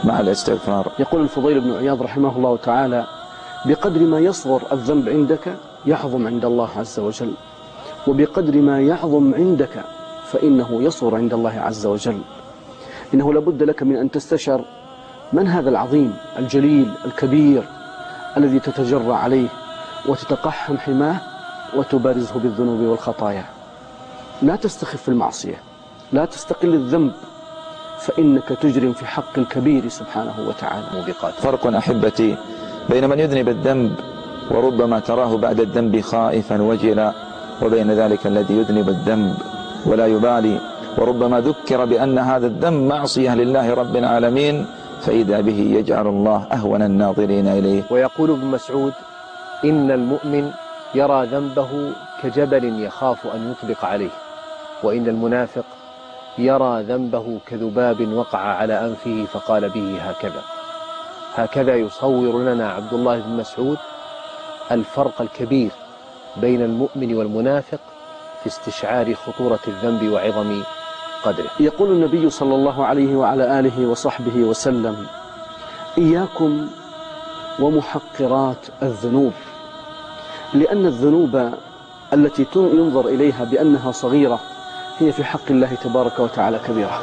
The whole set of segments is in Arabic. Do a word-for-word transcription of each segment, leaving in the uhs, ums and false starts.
مع الاستغفار. يقول الفضيل بن عياض رحمه الله تعالى: بقدر ما يصغر الذنب عندك يعظم عند الله عز وجل، وبقدر ما يعظم عندك فإنه يصغر عند الله عز وجل. إنه لابد لك من أن تستشعر من هذا العظيم الجليل الكبير الذي تتجرع عليه وتتقحم حماه وتبارزه بالذنوب والخطايا. لا تستخف المعصية، لا تستقل الذنب، فإنك تجرم في حق الكبير سبحانه وتعالى. موبقات. فرق أحبتي بين من يذنب الذنب وربما تراه بعد الذنب خائفا وجلا، وبين ذلك الذي يذنب الذنب ولا يبالي، وربما ذكر بأن هذا الذنب معصية لله رب العالمين فإذا به يجعل الله أهون الناظرين إليه. ويقول ابن مسعود: إن المؤمن يرى ذنبه كجبل يخاف أن يطبق عليه، وإن المنافق يرى ذنبه كذباب وقع على أنفه فقال به هكذا. هكذا يصور لنا عبد الله بن مسعود الفرق الكبير بين المؤمن والمنافق في استشعار خطورة الذنب وعظم قدره. يقول النبي صلى الله عليه وعلى آله وصحبه وسلم: إياكم ومحقرات الذنوب، لأن الذنوب التي ينظر إليها بأنها صغيرة هي في حق الله تبارك وتعالى كبيرة.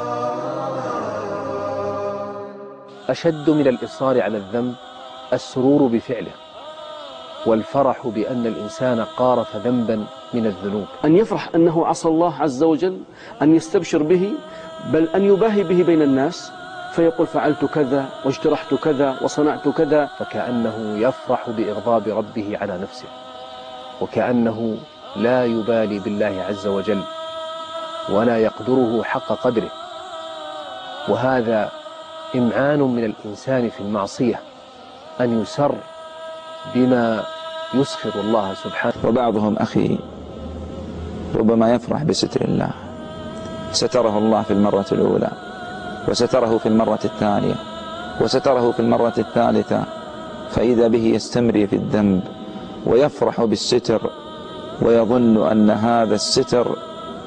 أشد من الإصرار على الذنب السرور بفعله، والفرح بأن الإنسان قارف ذنبا من الذنوب. أن يفرح أنه عصى الله عز وجل، أن يستبشر به، بل أن يباهي به بين الناس فيقول: فعلت كذا واجترحت كذا وصنعت كذا، فكأنه يفرح بإغضاب ربه على نفسه، وكأنه لا يبالي بالله عز وجل ولا يقدره حق قدره. وهذا إمعان من الإنسان في المعصية أن يسر بما يسخر الله سبحانه. وبعضهم أخي ربما يفرح بستر الله، ستره الله في المرة الأولى، وستره في المرة الثانية، وستره في المرة الثالثة، فإذا به يستمري في الذنب ويفرح بالستر ويظن أن هذا الستر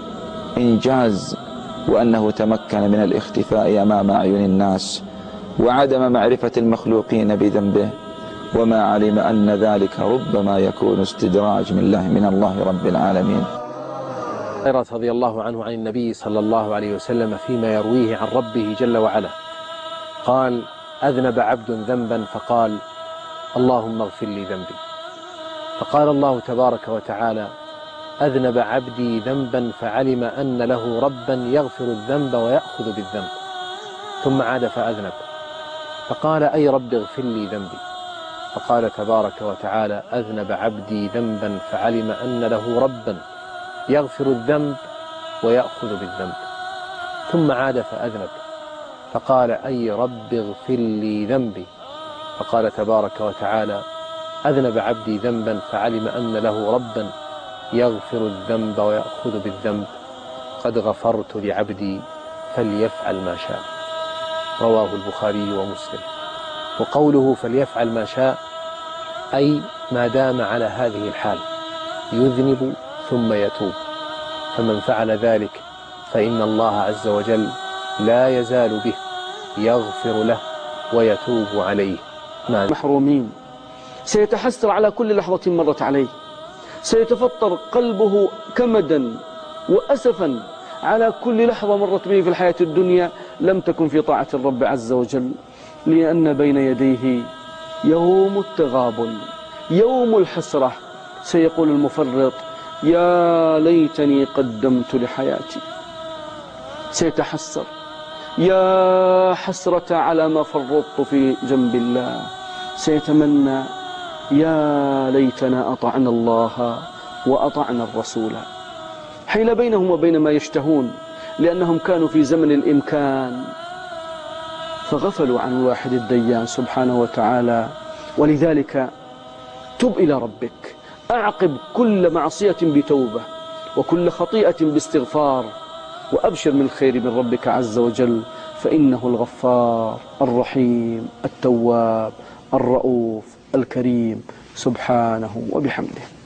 إنجاز، وأنه تمكن من الاختفاء أمام أعين الناس وعدم معرفة المخلوقين بذنبه، وما علم أن ذلك ربما يكون استدراج من الله من الله رب العالمين. رضي الله عنه عن النبي صلى الله عليه وسلم فيما يرويه عن ربه جل وعلا قال: أذنب عبد ذنبا فقال: اللهم اغفر لي ذنبي. فقال الله تبارك وتعالى: أذنب عبدي ذنبا فعلم أن له ربا يغفر الذنب ويأخذ بالذنب، ثم عاد فأذنب فقال: أي رب اغفر لي ذنبي. فقال تبارك وتعالى: أذنب عبدي ذنبا فعلم أن له ربا يغفر الذنب ويأخذ بالذنب، ثم عاد فأذنب فقال: أي رب اغفر لي ذنبي. فقال تبارك وتعالى: أذنب عبدي ذنبا فعلم أن له ربا يغفر الذنب ويأخذ بالذنب، قد غفرت لعبدي فليفعل ما شاء. رواه البخاري ومسلم. وقوله فليفعل ما شاء أي ما دام على هذه الحال، يذنب ثم يتوب، فمن فعل ذلك فإن الله عز وجل لا يزال به يغفر له ويتوب عليه. محرومين، سيتحسر على كل لحظة مرت عليه، سيتفطر قلبه كمدا وأسفا على كل لحظة مرت به في الحياة الدنيا لم تكن في طاعة الرب عز وجل، لأن بين يديه يوم التغابن، يوم الحسرة. سيقول المفرط: يا ليتني قدمت لحياتي. سيتحسر: يا حسرة على ما فرطت في جنب الله. سيتمنى: يا ليتنا أطعنا الله وأطعنا الرسول. حيل بينهم وبين ما يشتهون، لأنهم كانوا في زمن الإمكان فغفلوا عن الواحد الديان سبحانه وتعالى. ولذلك تب إلى ربك، أعقب كل معصية بتوبة وكل خطيئة باستغفار، وأبشر من الخير من ربك عز وجل، فإنه الغفار الرحيم التواب الرؤوف الكريم سبحانه وبحمده.